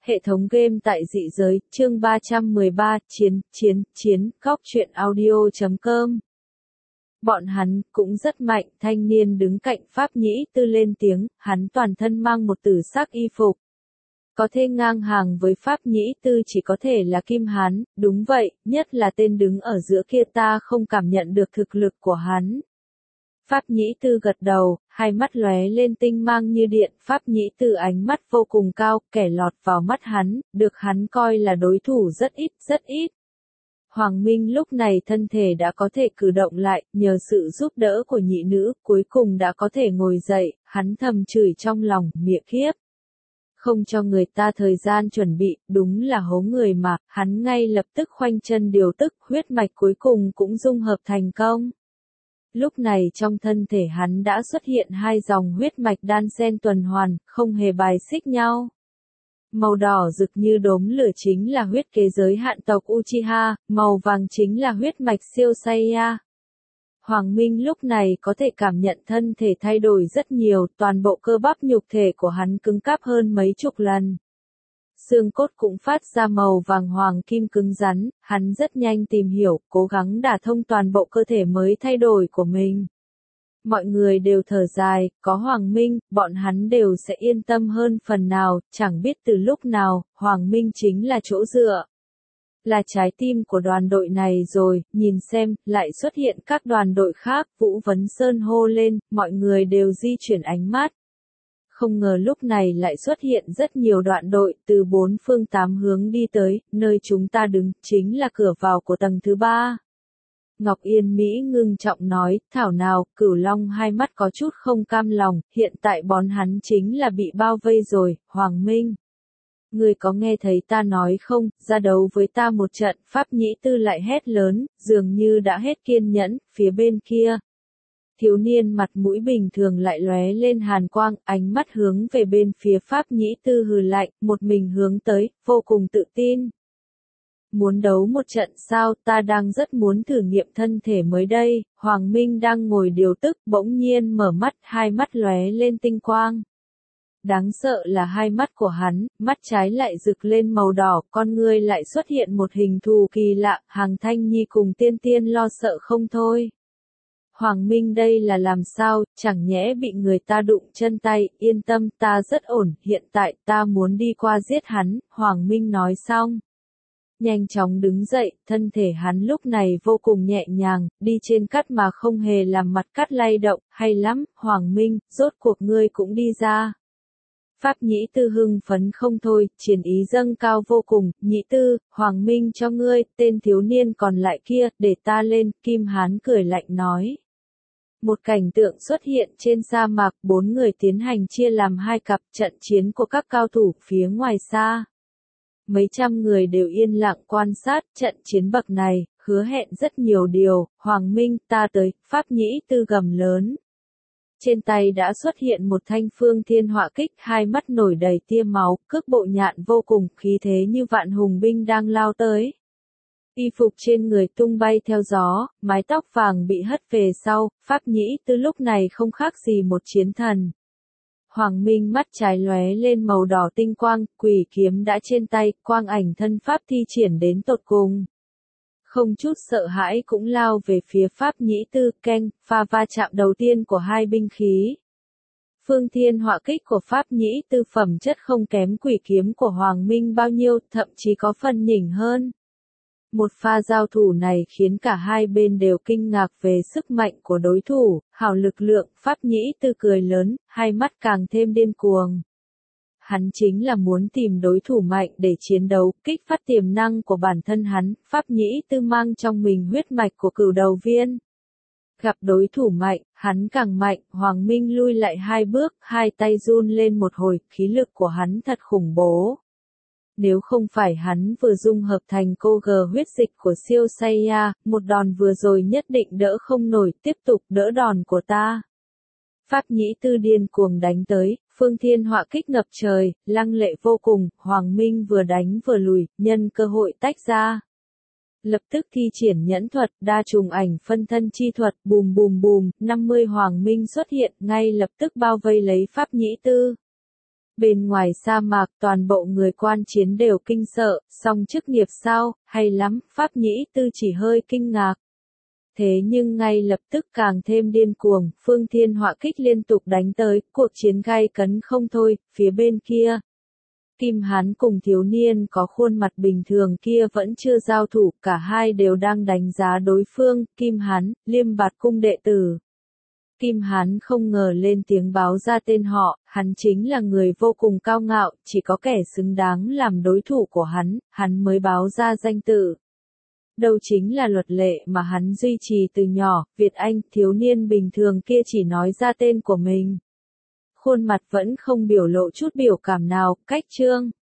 Hệ thống game tại dị giới, chương 313, chiến, góc truyện audio.com. Bọn hắn cũng rất mạnh, thanh niên đứng cạnh Pháp Nhĩ Tư lên tiếng, hắn toàn thân mang một tử sắc y phục. Có thể ngang hàng với Pháp Nhĩ Tư chỉ có thể là Kim Hán, đúng vậy, nhất là tên đứng ở giữa kia ta không cảm nhận được thực lực của hắn. Pháp Nhĩ Tư gật đầu, hai mắt lóe lên tinh mang như điện, Pháp Nhĩ Tư ánh mắt vô cùng cao, kẻ lọt vào mắt hắn, được hắn coi là đối thủ rất ít. Hoàng Minh lúc này thân thể đã có thể cử động lại, nhờ sự giúp đỡ của nhị nữ, cuối cùng đã có thể ngồi dậy, hắn thầm chửi trong lòng, miệng khiếp. Không cho người ta thời gian chuẩn bị, đúng là hố người mà, hắn ngay lập tức khoanh chân điều tức, huyết mạch cuối cùng cũng dung hợp thành công. Lúc này trong thân thể hắn đã xuất hiện hai dòng huyết mạch đan xen tuần hoàn, không hề bài xích nhau. Màu đỏ rực như đốm lửa chính là huyết kế giới hạn tộc Uchiha, màu vàng chính là huyết mạch siêu Saiya. Hoàng Minh lúc này có thể cảm nhận thân thể thay đổi rất nhiều, toàn bộ cơ bắp nhục thể của hắn cứng cáp hơn mấy chục lần. Xương cốt cũng phát ra màu vàng hoàng kim cứng rắn, hắn rất nhanh tìm hiểu, cố gắng đả thông toàn bộ cơ thể mới thay đổi của mình. Mọi người đều thở dài, có Hoàng Minh, bọn hắn đều sẽ yên tâm hơn phần nào, chẳng biết từ lúc nào, Hoàng Minh chính là chỗ dựa. Là trái tim của đoàn đội này rồi, nhìn xem, lại xuất hiện các đoàn đội khác, Vũ Vấn Sơn hô lên, mọi người đều di chuyển ánh mắt. Không ngờ lúc này lại xuất hiện rất nhiều đoạn đội, từ bốn phương tám hướng đi tới, nơi chúng ta đứng, chính là cửa vào của tầng thứ 3. Ngọc Yên Mỹ ngưng trọng nói, thảo nào, Cửu Long hai mắt có chút không cam lòng, hiện tại bọn hắn chính là bị bao vây rồi, Hoàng Minh. Người có nghe thấy ta nói không, ra đấu với ta một trận, Pháp Nhĩ Tư lại hét lớn, dường như đã hết kiên nhẫn, phía bên kia. Thiếu niên mặt mũi bình thường lại lóe lên hàn quang, ánh mắt hướng về bên phía Pháp Nhĩ Tư hừ lạnh, một mình hướng tới, vô cùng tự tin. Muốn đấu một trận sao, ta đang rất muốn thử nghiệm thân thể mới đây, Hoàng Minh đang ngồi điều tức, bỗng nhiên mở mắt, hai mắt lóe lên tinh quang. Đáng sợ là hai mắt của hắn, mắt trái lại rực lên màu đỏ, con ngươi lại xuất hiện một hình thù kỳ lạ, Hàng Thanh Nhi cùng Tiên Tiên lo sợ không thôi. Hoàng Minh đây là làm sao, chẳng nhẽ bị người ta đụng chân tay, yên tâm ta rất ổn, hiện tại ta muốn đi qua giết hắn, Hoàng Minh nói xong. Nhanh chóng đứng dậy, thân thể hắn lúc này vô cùng nhẹ nhàng, đi trên cát mà không hề làm mặt cát lay động, hay lắm, Hoàng Minh, rốt cuộc ngươi cũng đi ra. Pháp Nhĩ Tư hưng phấn không thôi, chiến ý dâng cao vô cùng, Nhĩ Tư, Hoàng Minh cho ngươi, tên thiếu niên còn lại kia, để ta lên, Kim Hán cười lạnh nói. Một cảnh tượng xuất hiện trên sa mạc, bốn người tiến hành chia làm hai cặp, trận chiến của các cao thủ phía ngoài xa. Mấy trăm người đều yên lặng quan sát trận chiến bậc này, hứa hẹn rất nhiều điều, Hoàng Minh ta tới, Pháp Nhĩ Tư gầm lớn. Trên tay đã xuất hiện một thanh phương thiên họa kích, hai mắt nổi đầy tia máu, cước bộ nhạn vô cùng, khí thế như vạn hùng binh đang lao tới. Y phục trên người tung bay theo gió, mái tóc vàng bị hất về sau, Pháp Nhĩ Tư lúc này không khác gì một chiến thần. Hoàng Minh mắt trái lóe lên màu đỏ tinh quang, quỷ kiếm đã trên tay, quang ảnh thân pháp thi triển đến tột cùng. Không chút sợ hãi cũng lao về phía Pháp Nhĩ Tư, keng, pha va chạm đầu tiên của hai binh khí. Phương thiên họa kích của Pháp Nhĩ Tư phẩm chất không kém quỷ kiếm của Hoàng Minh bao nhiêu, thậm chí có phần nhỉnh hơn. Một pha giao thủ này khiến cả hai bên đều kinh ngạc về sức mạnh của đối thủ, hào lực lượng, Pháp Nhĩ Tư cười lớn, hai mắt càng thêm điên cuồng. Hắn chính là muốn tìm đối thủ mạnh để chiến đấu, kích phát tiềm năng của bản thân hắn, Pháp Nhĩ Tư mang trong mình huyết mạch của Cửu Đầu Viên. Gặp đối thủ mạnh, hắn càng mạnh, Hoàng Minh lui lại hai bước, hai tay run lên một hồi, khí lực của hắn thật khủng bố. Nếu không phải hắn vừa dung hợp thành cô gờ huyết dịch của siêu Saiya, một đòn vừa rồi nhất định đỡ không nổi, tiếp tục đỡ đòn của ta. Pháp Nhĩ Tư điên cuồng đánh tới, phương thiên họa kích ngập trời, lăng lệ vô cùng, Hoàng Minh vừa đánh vừa lùi, nhân cơ hội tách ra. Lập tức thi triển nhẫn thuật, đa trùng ảnh phân thân chi thuật, bùm bùm bùm, 50 Hoàng Minh xuất hiện, ngay lập tức bao vây lấy Pháp Nhĩ Tư. Bên ngoài sa mạc toàn bộ người quan chiến đều kinh sợ, song chức nghiệp sao, hay lắm, Pháp Nhĩ Tư chỉ hơi kinh ngạc. Thế nhưng ngay lập tức càng thêm điên cuồng, phương thiên họa kích liên tục đánh tới, cuộc chiến gay cấn không thôi, phía bên kia. Kim Hán cùng thiếu niên có khuôn mặt bình thường kia vẫn chưa giao thủ, cả hai đều đang đánh giá đối phương, Kim Hán, Liêm Bạt Cung đệ tử. Kim Hán không ngờ lên tiếng báo ra tên họ, hắn chính là người vô cùng cao ngạo, chỉ có kẻ xứng đáng làm đối thủ của hắn mới báo ra danh tự. Đâu chính là luật lệ mà hắn duy trì từ nhỏ, Việt Anh, thiếu niên bình thường kia chỉ nói ra tên của mình. Khuôn mặt vẫn không biểu lộ chút biểu cảm nào, cách chương.